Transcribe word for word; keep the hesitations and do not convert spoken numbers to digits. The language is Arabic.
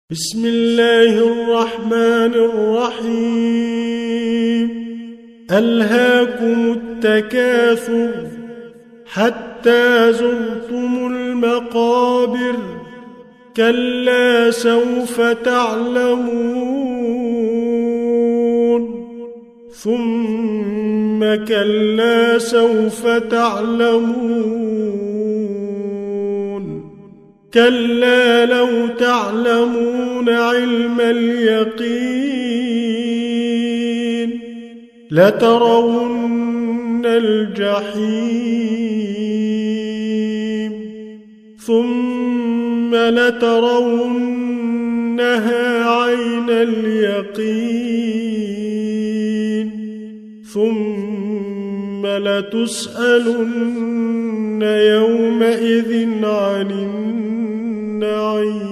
بسم الله الرحمن الرحيم ألهاكم التكاثر حتى زرتم المقابر كلا سوف تعلمون ثم كلا سوف تعلمون كلا لو تعلمون علم اليقين لترون الجحيم ثم لترونها عين اليقين ثم لتسألن يومئذ عن النعيم